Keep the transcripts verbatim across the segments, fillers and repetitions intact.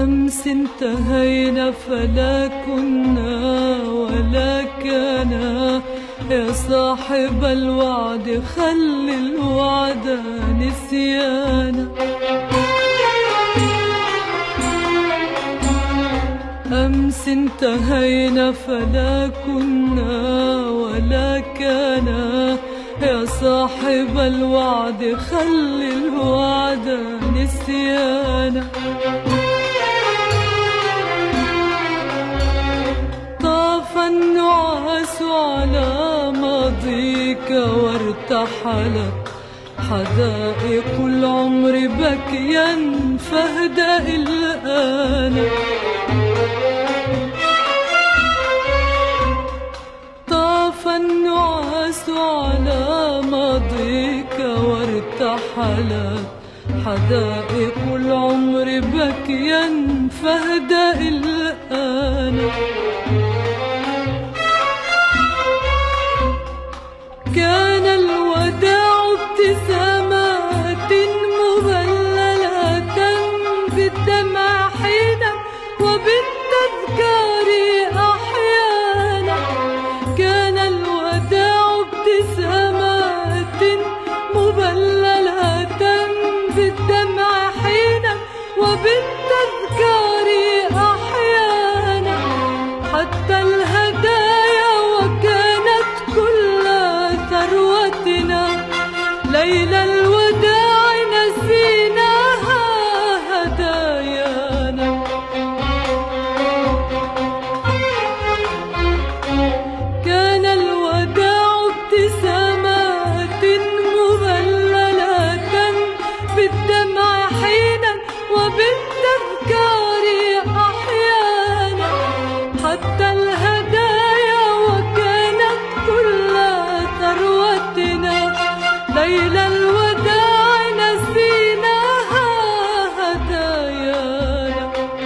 أمس انتهينا فلا كنا ولا كنا، يا صاحب الوعد خل الوعد نسيانا. أمس انتهينا فلا كنا ولا كنا، يا صاحب الوعد خل الوعد نسيانا. طاف النعاس على ماضيك وارتحلت حدائق العمر بكيا فاهدأ الآن. طاف النعاس على ماضيك وارتحلت حدائق العمر بكيا فاهدأ الآن. كان الوداع ابتسامات مبللة بالدمع حينا وبالتذكار أحيانا. كان الوداع ابتسامات مبللة بالدمع حينا وبالتذكار أحيانا. حتى الهدايا وكانت كل ثروتنا ليلى الوداع نسيناها هدايانا. كان الوداع ابتسامات مبللة بالدمع حينا وبالتذكار أحيانا. حتى الهدايا وكانت كل ثروتنا ليلى الوداع نسيناها هدايانا.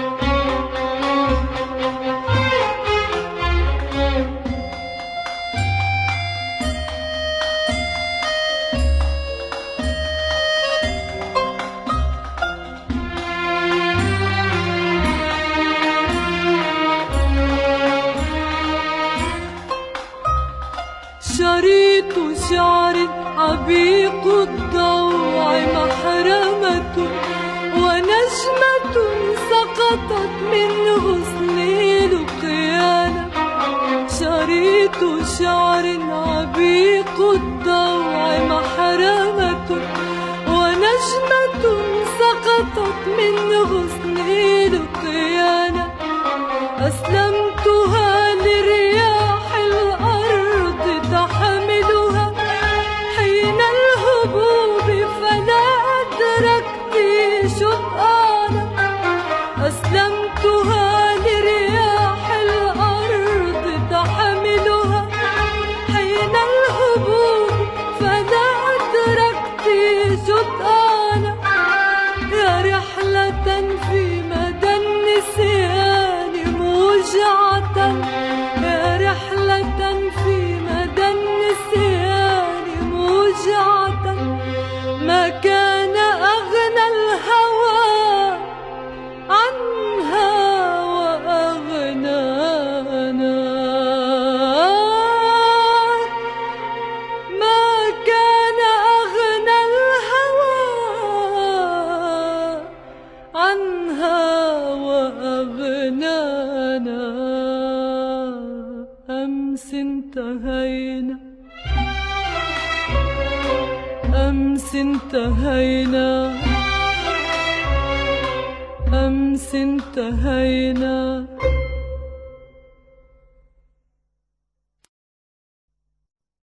شريط شعر عبيق الضوع محرمة ونجمة سقطت من غصني لقيانا. شريط شعر عبيق الضوع محرمة ونجمة سقطت من غصني لقيانا. أسلمتها لرياح الأرض تحملها حين الهبوب فلا أدركت شطآنا. أسلمتها لرياح الأرض تحملها حين الهبوب فلا أدركت شطآنا. يا رحلة في مدى النسيان موجعة، يا رحلة في مدى النسيان موجعة. ما كان أغنى الهوى عنها وأغنانا. ما كان أغنى الهوى عنها وأغنانا. أمس انتهينا أمس انتهينا أمس انتهينا